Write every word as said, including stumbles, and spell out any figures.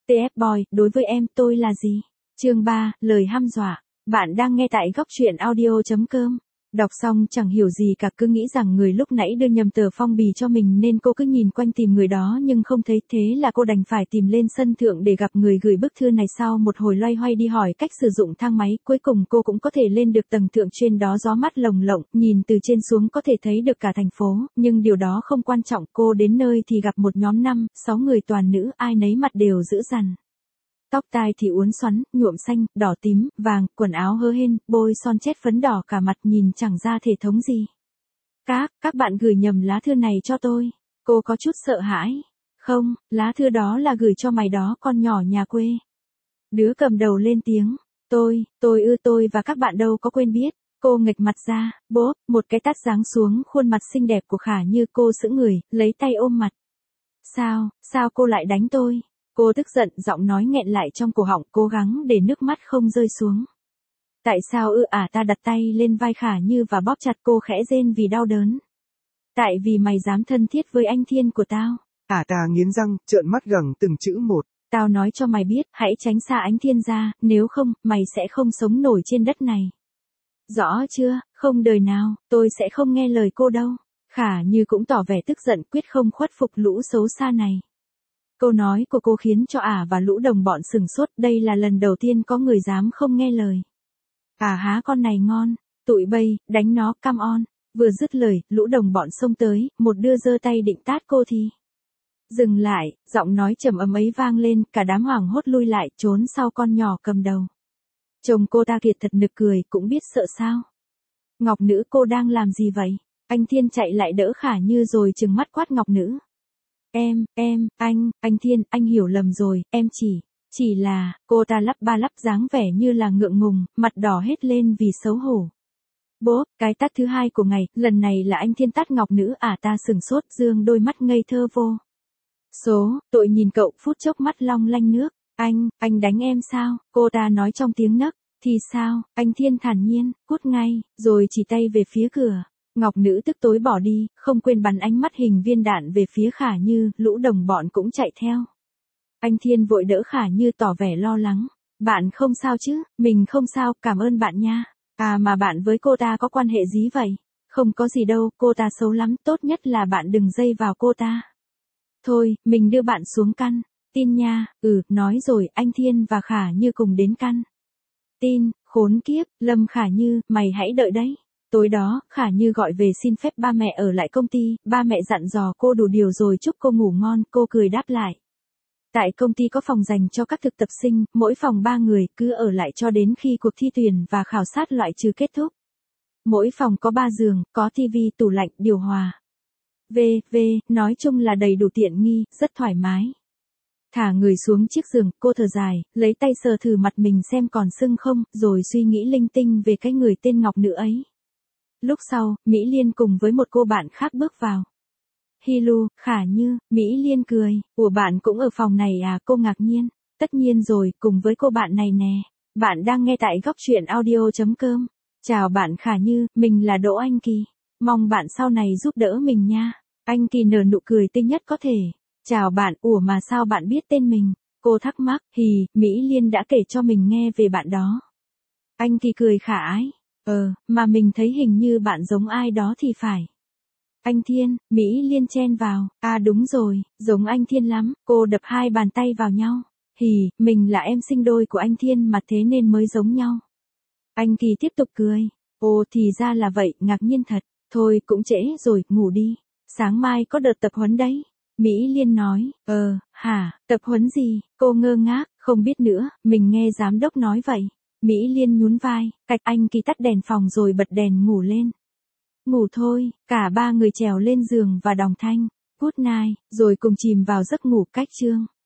tê ép Boy, đối với em, tôi là gì? Chương ba, lời hăm dọa. Bạn đang nghe tại góc truyện audio chấm com. Đọc xong chẳng hiểu gì cả, cứ nghĩ rằng người lúc nãy đưa nhầm tờ phong bì cho mình nên cô cứ nhìn quanh tìm người đó nhưng không thấy, thế là cô đành phải tìm lên sân thượng để gặp người gửi bức thư này. Sau một hồi loay hoay đi hỏi cách sử dụng thang máy, cuối cùng cô cũng có thể lên được tầng thượng. Trên đó gió mát lồng lộng, nhìn từ trên xuống có thể thấy được cả thành phố, nhưng điều đó không quan trọng. Cô đến nơi thì gặp một nhóm năm, sáu người toàn nữ, ai nấy mặt đều dữ dằn. Tóc tai thì uốn xoắn, nhuộm xanh, đỏ tím, vàng, quần áo hớ hên, bôi son chét phấn đỏ cả mặt, nhìn chẳng ra thể thống gì. Các, các bạn gửi nhầm lá thư này cho tôi. Cô có chút sợ hãi. Không, lá thư đó là gửi cho mày đó, con nhỏ nhà quê. Đứa cầm đầu lên tiếng. Tôi, tôi ư tôi và các bạn đâu có quên biết. Cô nghệch mặt ra, bốp, một cái tát giáng xuống khuôn mặt xinh đẹp của Khả Như. Cô sững người, lấy tay ôm mặt. Sao, sao cô lại đánh tôi? Cô tức giận, giọng nói nghẹn lại trong cổ họng, cố gắng để nước mắt không rơi xuống. Tại sao ư à? Ta đặt tay lên vai Khả Như và bóp chặt cô, khẽ rên vì đau đớn. Tại vì mày dám thân thiết với anh Thiên của tao. À, ta nghiến răng, trợn mắt gẳng từng chữ một. Tao nói cho mày biết, hãy tránh xa anh Thiên ra, nếu không, mày sẽ không sống nổi trên đất này. Rõ chưa? Không đời nào, tôi sẽ không nghe lời cô đâu. Khả Như cũng tỏ vẻ tức giận, quyết không khuất phục lũ xấu xa này. Câu nói của cô khiến cho ả và lũ đồng bọn sửng sốt, đây là lần đầu tiên có người dám không nghe lời. À há, con này ngon, tụi bay, đánh nó, come on. Vừa dứt lời, lũ đồng bọn xông tới, một đứa giơ tay định tát cô thì dừng lại, giọng nói trầm ấm ấy vang lên, cả đám hoảng hốt lui lại, trốn sau con nhỏ cầm đầu. Chồng cô ta kiệt thật nực cười, cũng biết sợ sao. Ngọc Nữ, cô đang làm gì vậy? Anh Thiên chạy lại đỡ Khả Như rồi trừng mắt quát Ngọc Nữ. Em, em, anh, anh Thiên, anh hiểu lầm rồi, em chỉ, chỉ là, cô ta lắp ba lắp dáng vẻ như là ngượng ngùng, mặt đỏ hết lên vì xấu hổ. Bố, cái tát thứ hai của ngày, lần này là anh Thiên tát Ngọc Nữ à? Ta sửng sốt, dương đôi mắt ngây thơ vô số, tội nhìn cậu, phút chốc mắt long lanh nước. Anh, anh đánh em sao? Cô ta nói trong tiếng nấc. Thì sao? Anh Thiên thản nhiên, cút ngay, rồi chỉ tay về phía cửa. Ngọc Nữ tức tối bỏ đi, không quên bắn ánh mắt hình viên đạn về phía Khả Như, lũ đồng bọn cũng chạy theo. Anh Thiên vội đỡ Khả Như, tỏ vẻ lo lắng. Bạn không sao chứ? Mình không sao, cảm ơn bạn nha. À mà bạn với cô ta có quan hệ gì vậy? Không có gì đâu, cô ta xấu lắm, tốt nhất là bạn đừng dây vào cô ta. Thôi, mình đưa bạn xuống căn tin nha. Ừ, nói rồi, anh Thiên và Khả Như cùng đến căn tin. Khốn kiếp, Lâm Khả Như, mày hãy đợi đấy. Tối đó, Khả Như gọi về xin phép ba mẹ ở lại công ty, ba mẹ dặn dò cô đủ điều rồi chúc cô ngủ ngon, cô cười đáp lại. Tại công ty có phòng dành cho các thực tập sinh, mỗi phòng ba người, cứ ở lại cho đến khi cuộc thi tuyển và khảo sát loại trừ kết thúc. Mỗi phòng có ba giường, có tivi, tủ lạnh, điều hòa. V, V, nói chung là đầy đủ tiện nghi, rất thoải mái. Thả người xuống chiếc giường, cô thở dài, lấy tay sờ thử mặt mình xem còn sưng không, rồi suy nghĩ linh tinh về cái người tên Ngọc Nữ ấy. Lúc sau, Mỹ Liên cùng với một cô bạn khác bước vào. Hi Lu, Khả Như, Mỹ Liên cười, ủa bạn cũng ở phòng này à? Cô ngạc nhiên. Tất nhiên rồi, cùng với cô bạn này nè. Bạn đang nghe tại góc truyện audio chấm com. Chào bạn Khả Như, mình là Đỗ Anh Kỳ. Mong bạn sau này giúp đỡ mình nha. Anh Kỳ nở nụ cười tươi nhất có thể. Chào bạn, ủa mà sao bạn biết tên mình? Cô thắc mắc, hì, Mỹ Liên đã kể cho mình nghe về bạn đó. Anh Kỳ cười khả ái. Ờ, mà mình thấy hình như bạn giống ai đó thì phải. Anh Thiên, Mỹ Liên chen vào. À đúng rồi, giống anh Thiên lắm. Cô đập hai bàn tay vào nhau. Hì, mình là em sinh đôi của anh Thiên mà, thế nên mới giống nhau. Anh Kỳ tiếp tục cười. Ồ thì ra là vậy, ngạc nhiên thật. Thôi cũng trễ rồi, ngủ đi. Sáng mai có đợt tập huấn đấy. Mỹ Liên nói. Ờ, hả, tập huấn gì? Cô ngơ ngác, không biết nữa, mình nghe giám đốc nói vậy. Mỹ Liên nhún vai, cạch. Anh Kỳ tắt đèn phòng rồi bật đèn ngủ lên. Ngủ thôi, cả ba người trèo lên giường và đòng thanh. Good night, rồi cùng chìm vào giấc ngủ cách chương.